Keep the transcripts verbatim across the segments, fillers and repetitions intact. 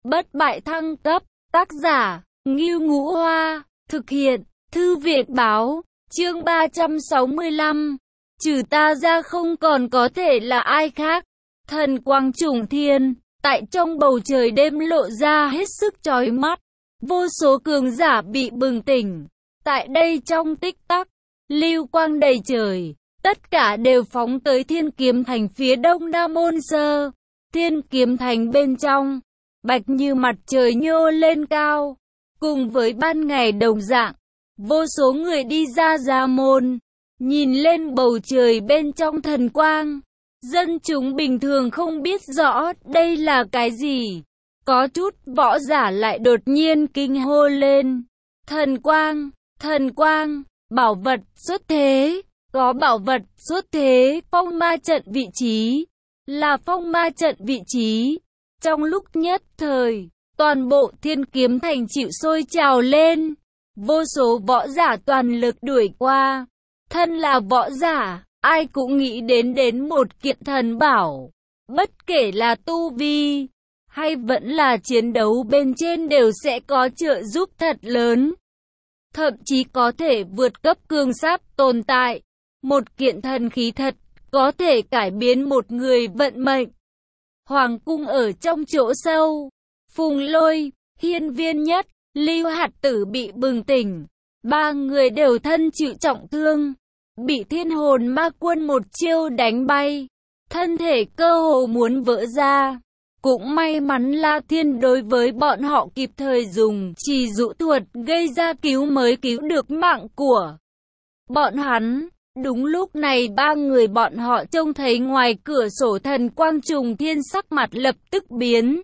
Bất bại thăng cấp, tác giả, Ngưu Ngũ Hoa, thực hiện, Thư viện Báo, chương ba trăm sáu mươi lăm, trừ ta ra không còn có thể là ai khác. Thần quang trùng thiên, tại trong bầu trời đêm lộ ra hết sức chói mắt, vô số cường giả bị bừng tỉnh. Tại đây trong tích tắc, lưu quang đầy trời, tất cả đều phóng tới Thiên Kiếm Thành phía đông Nam Môn Sơ. Thiên Kiếm Thành bên trong, bạch như mặt trời nhô lên cao, cùng với ban ngày đồng dạng, vô số người đi ra gia môn, nhìn lên bầu trời bên trong thần quang. Dân chúng bình thường không biết rõ đây là cái gì, có chút võ giả lại đột nhiên kinh hô lên. Thần quang, thần quang, bảo vật xuất thế, có bảo vật xuất thế, phong ma trận vị trí, là phong ma trận vị trí. Trong lúc nhất thời, toàn bộ Thiên Kiếm Thành chịu sôi trào lên, vô số võ giả toàn lực đuổi qua. Thân là võ giả, ai cũng nghĩ đến đến một kiện thần bảo, bất kể là tu vi, hay vẫn là chiến đấu bên trên đều sẽ có trợ giúp thật lớn. Thậm chí có thể vượt cấp cương sát tồn tại, một kiện thần khí thật, có thể cải biến một người vận mệnh. Hoàng cung ở trong chỗ sâu, Phùng Lôi, Hiên Viên Nhất, Lưu Hạt Tử bị bừng tỉnh, ba người đều thân chịu trọng thương, bị Thiên Hồn Ma Quân một chiêu đánh bay, thân thể cơ hồ muốn vỡ ra. Cũng may mắn La Thiên đối với bọn họ kịp thời dùng trì dụ thuật gây ra cứu mới cứu được mạng của bọn hắn. Đúng lúc này ba người bọn họ trông thấy ngoài cửa sổ thần quang trùng thiên, sắc mặt lập tức biến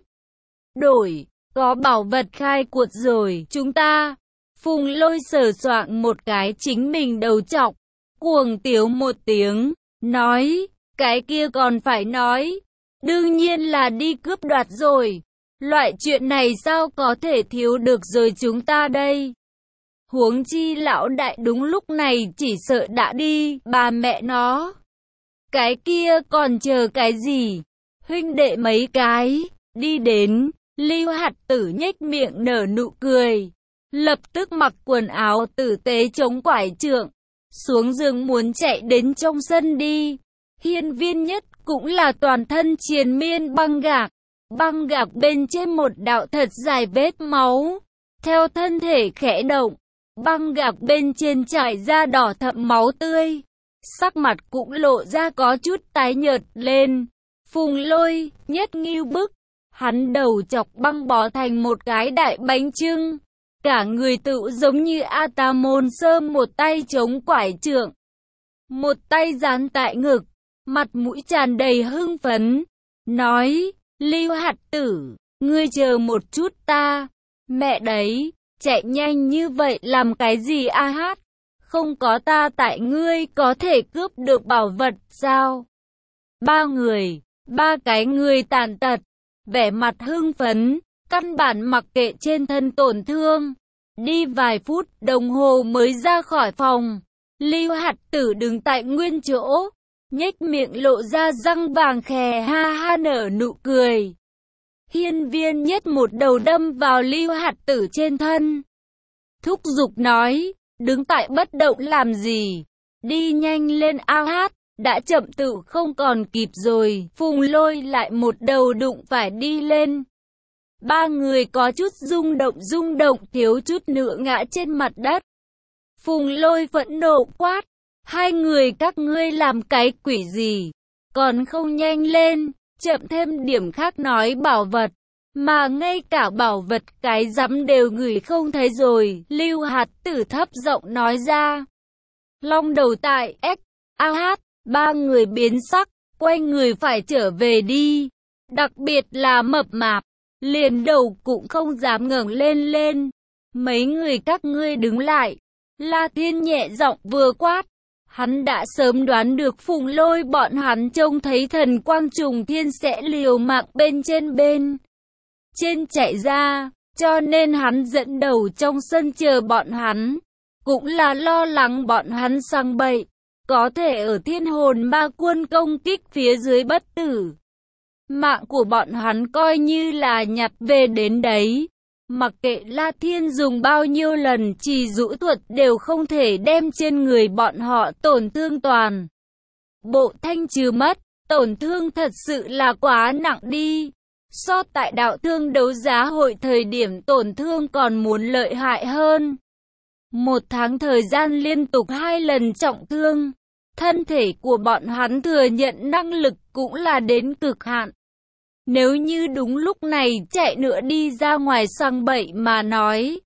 đổi, có bảo vật khai cuộc rồi chúng ta. Phùng Lôi sờ soạng một cái chính mình đầu trọc, cuồng tiếu một tiếng, nói, cái kia còn phải nói, đương nhiên là đi cướp đoạt rồi, loại chuyện này sao có thể thiếu được rồi chúng ta đây. Huống chi lão đại đúng lúc này chỉ sợ đã đi, bà mẹ nó. Cái kia còn chờ cái gì? Huynh đệ mấy cái, đi đến, Lưu Hạt Tử nhếch miệng nở nụ cười. Lập tức mặc quần áo tử tế chống quải trượng, xuống giường muốn chạy đến trong sân đi. Hiên Viên Nhất cũng là toàn thân triền miên băng gạc, băng gạc bên trên một đạo thật dài vết máu. Theo thân thể khẽ động, băng gạc bên trên trải ra đỏ thẫm máu tươi, sắc mặt cũng lộ ra có chút tái nhợt lên. Phùng Lôi, Nhất ngưu bức, hắn đầu chọc băng bó thành một cái đại bánh chưng, cả người tự giống như A Ta Môn Sơ, một tay chống quải trượng, một tay dán tại ngực, mặt mũi tràn đầy hưng phấn, nói, Lưu Hạt Tử, ngươi chờ một chút ta, mẹ đấy, chạy nhanh như vậy làm cái gì a hát, không có ta tại ngươi có thể cướp được bảo vật sao? Ba người, ba cái người tàn tật, vẻ mặt hưng phấn, căn bản mặc kệ trên thân tổn thương, đi vài phút đồng hồ mới ra khỏi phòng. Lưu Hạt Tử đứng tại nguyên chỗ, nhếch miệng lộ ra răng vàng khè ha ha nở nụ cười. Hiên Viên Nhất một đầu đâm vào Lưu Hạt Tử trên thân, thúc giục nói, đứng tại bất động làm gì, đi nhanh lên a hát, đã chậm tự không còn kịp rồi. Phùng Lôi lại một đầu đụng phải đi lên, ba người có chút rung động rung động thiếu chút nữa ngã trên mặt đất. Phùng Lôi phẫn nộ quát, hai người các ngươi làm cái quỷ gì, còn không nhanh lên, chậm thêm điểm khác nói bảo vật, mà ngay cả bảo vật cái rắm đều ngửi không thấy rồi. Lưu Hạt Tử thấp giọng nói ra. Long đầu tại X, a hát, ba người biến sắc, quay người phải trở về đi, đặc biệt là mập mạp, liền đầu cũng không dám ngẩng lên lên. Mấy người các ngươi đứng lại. La Thiên nhẹ giọng vừa quát, hắn đã sớm đoán được Phùng Lôi bọn hắn trông thấy thần quang trùng thiên sẽ liều mạng bên trên bên trên chạy ra, cho nên hắn dẫn đầu trong sân chờ bọn hắn, cũng là lo lắng bọn hắn sang bậy, có thể ở Thiên Hồn Ma Quân công kích phía dưới bất tử. Mạng của bọn hắn coi như là nhặt về đến đấy. Mặc kệ La Thiên dùng bao nhiêu lần trì dụ thuật đều không thể đem trên người bọn họ tổn thương toàn. Bộ thanh trừ mất, tổn thương thật sự là quá nặng đi. So tại đạo thương đấu giá hội thời điểm tổn thương còn muốn lợi hại hơn. Một tháng thời gian liên tục hai lần trọng thương, thân thể của bọn hắn thừa nhận năng lực cũng là đến cực hạn. Nếu như đúng lúc này chạy nữa đi ra ngoài sang bậy mà nói,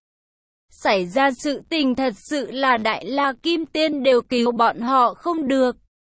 xảy ra sự tình thật sự là Đại La Kim Tiên đều cứu bọn họ không được.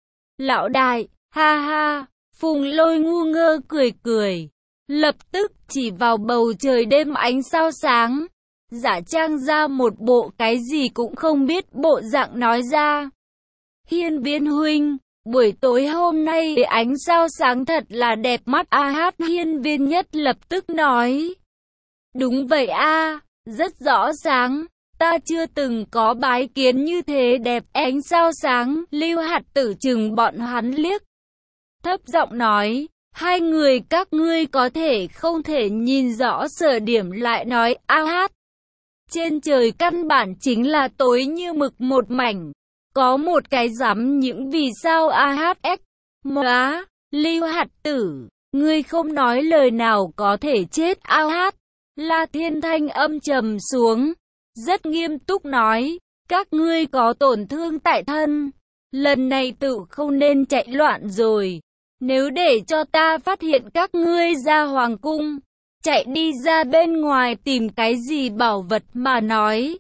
Lão đại, ha ha, Phùng Lôi ngu ngơ cười cười, lập tức chỉ vào bầu trời đêm ánh sao sáng, giả trang ra một bộ cái gì cũng không biết bộ dạng nói ra. Hiên Viên huynh, buổi tối hôm nay ánh sao sáng thật là đẹp mắt a hát. Hiên Viên Nhất lập tức nói. Đúng vậy a, rất rõ sáng, ta chưa từng có bái kiến như thế đẹp ánh sao sáng. Lưu Hạt Tử chừng bọn hắn liếc, thấp giọng nói, hai người các ngươi có thể không thể nhìn rõ sở điểm lại nói a hát. Trên trời căn bản chính là tối như mực một mảnh. Có một cái rắm những vì sao a hát ích. Móa, Lưu Hạt Tử, ngươi không nói lời nào có thể chết a hát. La Thiên thanh âm trầm xuống, rất nghiêm túc nói, các ngươi có tổn thương tại thân. Lần này tự không nên chạy loạn rồi. Nếu để cho ta phát hiện các ngươi ra hoàng cung, chạy đi ra bên ngoài tìm cái gì bảo vật mà nói,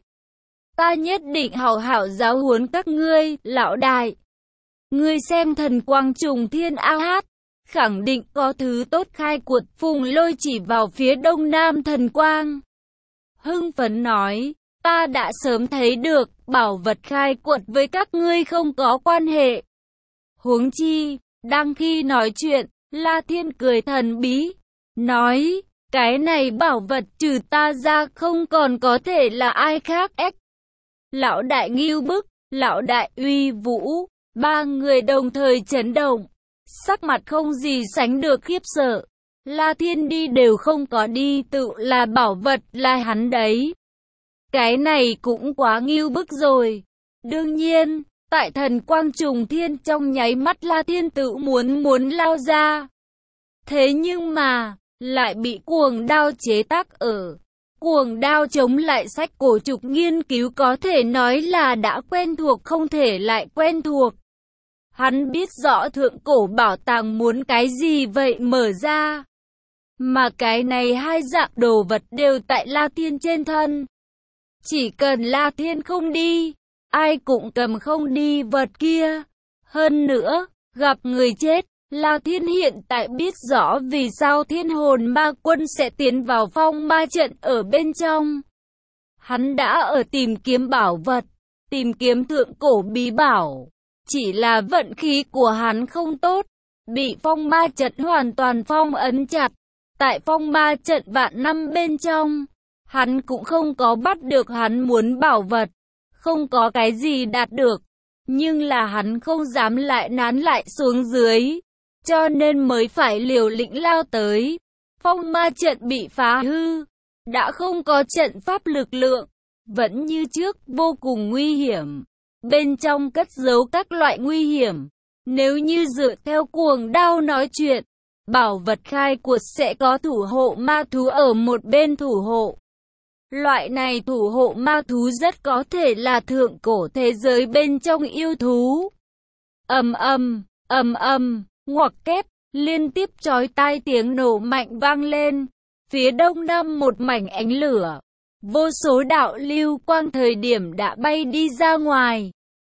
ta nhất định hảo hảo giáo huấn các ngươi. Lão đại, ngươi xem thần quang trùng thiên a hát, khẳng định có thứ tốt khai quật. Phùng Lôi chỉ vào phía đông nam thần quang, hưng phấn nói, ta đã sớm thấy được, bảo vật khai quật với các ngươi không có quan hệ. Huống chi, đang khi nói chuyện, La Thiên cười thần bí, nói, cái này bảo vật trừ ta ra không còn có thể là ai khác. Ếch. Lão đại ngưu bức, lão đại uy vũ, ba người đồng thời chấn động, sắc mặt không gì sánh được khiếp sợ. La Thiên đi đều không có đi, tự là bảo vật là hắn đấy. Cái này cũng quá ngưu bức rồi. Đương nhiên, tại thần quang trùng thiên trong nháy mắt La Thiên tự muốn muốn lao ra. Thế nhưng mà, lại bị cuồng đao chế tác ở. Cuồng đao chống lại sách cổ trục nghiên cứu có thể nói là đã quen thuộc không thể lại quen thuộc. Hắn biết rõ thượng cổ bảo tàng muốn cái gì vậy mở ra. Mà cái này hai dạng đồ vật đều tại La Thiên trên thân. Chỉ cần La Thiên không đi, ai cũng cầm không đi vật kia. Hơn nữa, gặp người chết, La Thiên hiện tại biết rõ vì sao Thiên Hồn Ma Quân sẽ tiến vào phong ma trận ở bên trong. Hắn đã ở tìm kiếm bảo vật, tìm kiếm thượng cổ bí bảo. Chỉ là vận khí của hắn không tốt, bị phong ma trận hoàn toàn phong ấn chặt. Tại phong ma trận vạn năm bên trong, hắn cũng không có bắt được hắn muốn bảo vật, không có cái gì đạt được. Nhưng là hắn không dám lại nán lại xuống dưới, cho nên mới phải liều lĩnh lao tới. Phong ma trận bị phá hư, đã không có trận pháp lực lượng, vẫn như trước vô cùng nguy hiểm. Bên trong cất giấu các loại nguy hiểm. Nếu như dựa theo cuồng đao nói chuyện, bảo vật khai quật sẽ có thủ hộ ma thú ở một bên thủ hộ. Loại này thủ hộ ma thú rất có thể là thượng cổ thế giới bên trong yêu thú. Ầm ầm, ầm ầm, ngoặc kép, liên tiếp chói tai tiếng nổ mạnh vang lên. Phía đông nam một mảnh ánh lửa, vô số đạo lưu quang thời điểm đã bay đi ra ngoài.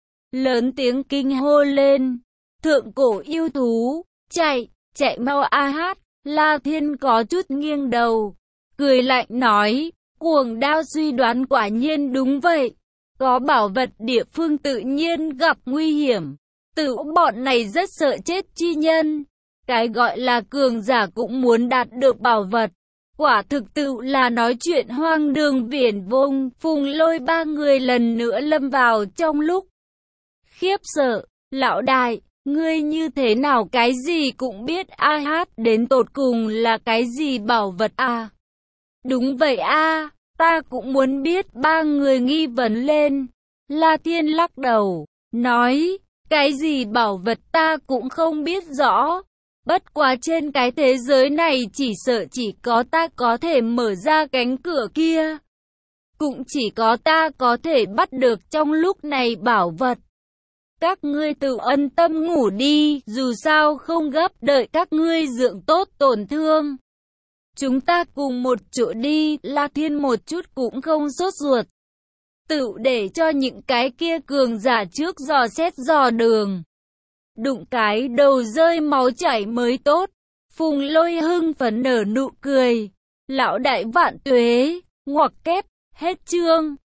Lớn tiếng kinh hô lên, thượng cổ yêu thú, chạy, chạy mau a hát. La Thiên có chút nghiêng đầu, cười lạnh nói, cuồng đao suy đoán quả nhiên đúng vậy. Có bảo vật địa phương tự nhiên gặp nguy hiểm. Tự bọn này rất sợ chết chi nhân. Cái gọi là cường giả cũng muốn đạt được bảo vật. Quả thực tự là nói chuyện hoang đường viển vông. Phùng Lôi ba người lần nữa lâm vào trong lúc khiếp sợ. Lão đại, Ngươi như thế nào cái gì cũng biết a hát đến tột cùng là cái gì bảo vật à? Đúng vậy a, ta cũng muốn biết. Ba người nghi vấn lên. La Thiên lắc đầu, nói, cái gì bảo vật ta cũng không biết rõ. Bất quá trên cái thế giới này chỉ sợ chỉ có ta có thể mở ra cánh cửa kia. Cũng chỉ có ta có thể bắt được trong lúc này bảo vật. Các ngươi tự ân tâm ngủ đi, dù sao không gấp đợi các ngươi dưỡng tốt tổn thương. Chúng ta cùng một chỗ đi. La Thiên một chút cũng không sốt ruột. Tự để cho những cái kia cường giả trước dò xét dò đường. Đụng cái đầu rơi máu chảy mới tốt. Phùng Lôi hưng phấn nở nụ cười. Lão đại vạn tuế, ngoặc kép, hết chương.